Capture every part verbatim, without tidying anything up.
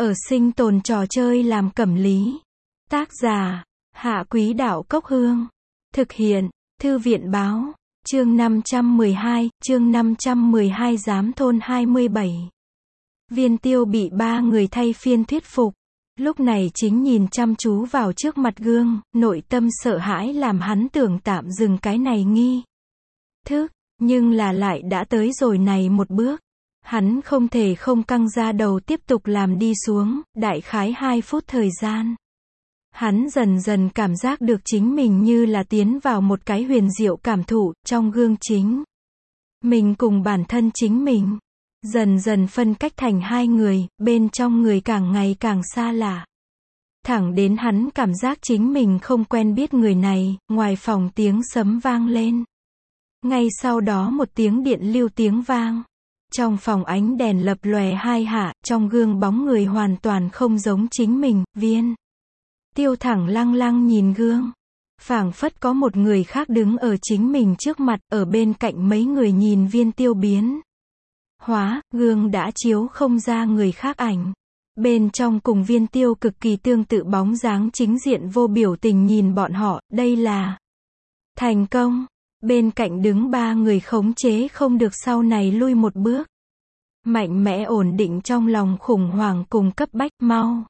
Ở sinh tồn trò chơi làm cẩm lý. Tác giả, Hạ Quý Đạo Cốc Hương. Thực hiện, Thư viện Báo. Chương năm trăm mười hai, chương năm trăm mười hai Giám thôn hai mươi bảy. Viên Tiêu bị ba người thay phiên thuyết phục. Lúc này chính nhìn chăm chú vào trước mặt gương, nội tâm sợ hãi làm hắn tưởng tạm dừng cái này nghi thức, nhưng là lại đã tới rồi này một bước. Hắn không thể không căng ra đầu tiếp tục làm đi xuống, đại khái hai phút thời gian. Hắn dần dần cảm giác được chính mình như là tiến vào một cái huyền diệu cảm thụ, trong gương chính. Mình cùng bản thân chính mình, dần dần phân cách thành hai người, bên trong người càng ngày càng xa lạ. Thẳng đến hắn cảm giác chính mình không quen biết người này, ngoài phòng tiếng sấm vang lên. Ngay sau đó một tiếng điện lưu tiếng vang. Trong phòng ánh đèn lập lòe hai hạ, trong gương bóng người hoàn toàn không giống chính mình, Viên Tiêu thẳng lăng lăng nhìn gương. Phảng phất có một người khác đứng ở chính mình trước mặt, ở bên cạnh mấy người nhìn Viên Tiêu biến hóa, gương đã chiếu không ra người khác ảnh. Bên trong cùng Viên Tiêu cực kỳ tương tự bóng dáng chính diện vô biểu tình nhìn bọn họ, đây là thành công. Bên cạnh đứng ba người khống chế không được sau này lui một bước. Mạnh mẽ ổn định trong lòng khủng hoảng cùng cấp bách, mau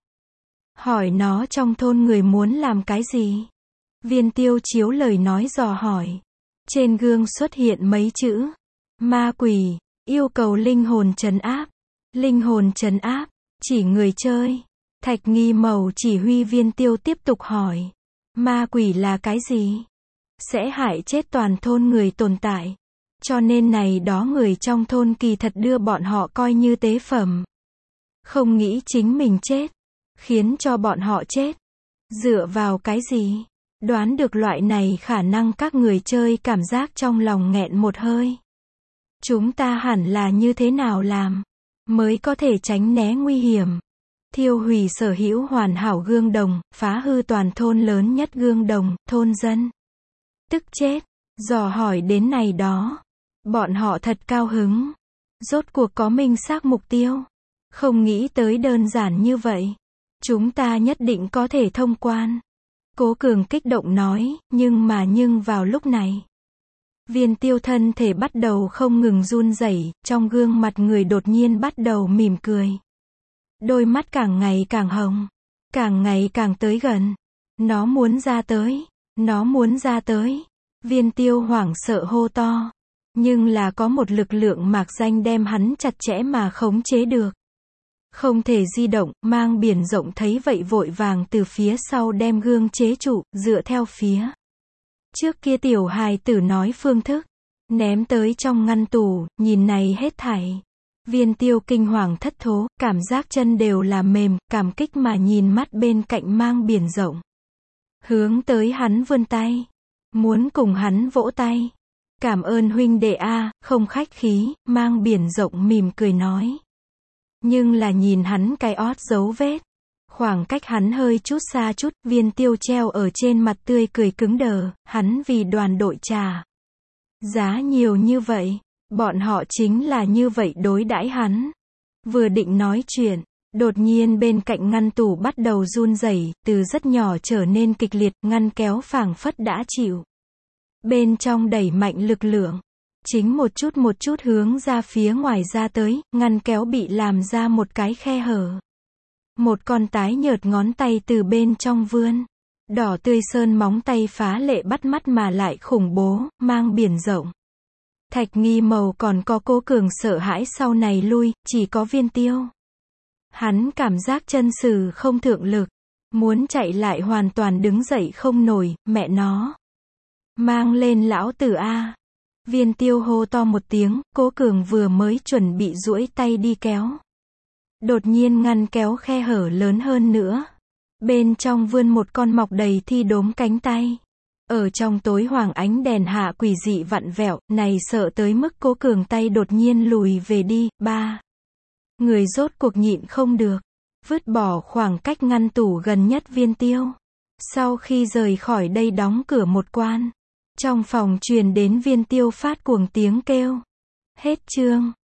hỏi nó trong thôn người muốn làm cái gì. Viên Tiêu chiếu lời nói dò hỏi. Trên gương xuất hiện mấy chữ. Ma quỷ, yêu cầu linh hồn trấn áp. Linh hồn trấn áp, chỉ người chơi. Thạch Nghi Mầu chỉ huy Viên Tiêu tiếp tục hỏi. Ma quỷ là cái gì? Sẽ hại chết toàn thôn người tồn tại. Cho nên này đó người trong thôn kỳ thật đưa bọn họ coi như tế phẩm. Không nghĩ chính mình chết. Khiến cho bọn họ chết. Dựa vào cái gì? Đoán được loại này khả năng các người chơi cảm giác trong lòng nghẹn một hơi. Chúng ta hẳn là như thế nào làm? Mới có thể tránh né nguy hiểm. Thiêu hủy sở hữu hoàn hảo gương đồng, phá hư toàn thôn lớn nhất gương đồng, thôn dân tức chết. Dò hỏi đến này đó. Bọn họ thật cao hứng. Rốt cuộc có minh xác mục tiêu. Không nghĩ tới đơn giản như vậy. Chúng ta nhất định có thể thông quan. Cố Cường kích động nói, nhưng mà nhưng vào lúc này. Viên Tiêu thân thể bắt đầu không ngừng run rẩy, trong gương mặt người đột nhiên bắt đầu mỉm cười. Đôi mắt càng ngày càng hồng. Càng ngày càng tới gần. Nó muốn ra tới. Nó muốn ra tới. Viên Tiêu hoảng sợ hô to. Nhưng là có một lực lượng mạc danh đem hắn chặt chẽ mà khống chế được. Không thể di động, Mang Biển Rộng thấy vậy vội vàng từ phía sau đem gương chế trụ, dựa theo phía trước kia tiểu hài tử nói phương thức. Ném tới trong ngăn tủ, nhìn này hết thảy. Viên Tiêu kinh hoàng thất thố, cảm giác chân đều là mềm, cảm kích mà nhìn mắt bên cạnh Mang Biển Rộng. Hướng tới hắn vươn tay. Muốn cùng hắn vỗ tay. Cảm ơn huynh đệ a, không khách khí, Mang Biển Rộng mỉm cười nói. Nhưng là nhìn hắn cái ót dấu vết. Khoảng cách hắn hơi chút xa chút, Viên Tiêu treo ở trên mặt tươi cười cứng đờ, hắn vì đoàn đội trả giá nhiều như vậy. Bọn họ chính là như vậy đối đãi hắn. Vừa định nói chuyện, đột nhiên bên cạnh ngăn tủ bắt đầu run rẩy, từ rất nhỏ trở nên kịch liệt, ngăn kéo phảng phất đã chịu. Bên trong đẩy mạnh lực lượng. Chính một chút một chút hướng ra phía ngoài ra tới, ngăn kéo bị làm ra một cái khe hở. Một con tái nhợt ngón tay từ bên trong vươn. Đỏ tươi sơn móng tay phá lệ bắt mắt mà lại khủng bố, Mang Biển Rộng. Thạch Nghi Mầu còn có Cố Cường sợ hãi sau này lui, chỉ có Viên Tiêu. Hắn cảm giác chân sử không thượng lực. Muốn chạy lại hoàn toàn đứng dậy không nổi, mẹ nó. Mang lên lão tử a. Viên Tiêu hô to một tiếng, Cố Cường vừa mới chuẩn bị duỗi tay đi kéo. Đột nhiên ngăn kéo khe hở lớn hơn nữa. Bên trong vươn một con mọc đầy thi đốm cánh tay. Ở trong tối hoàng ánh đèn hạ quỷ dị vặn vẹo, này sợ tới mức Cố Cường tay đột nhiên lùi về đi, ba. Người rốt cuộc nhịn không được. Vứt bỏ khoảng cách ngăn tủ gần nhất Viên Tiêu. Sau khi rời khỏi đây đóng cửa một quan. Trong phòng truyền đến Viên Tiêu phát cuồng tiếng kêu. Hết chương.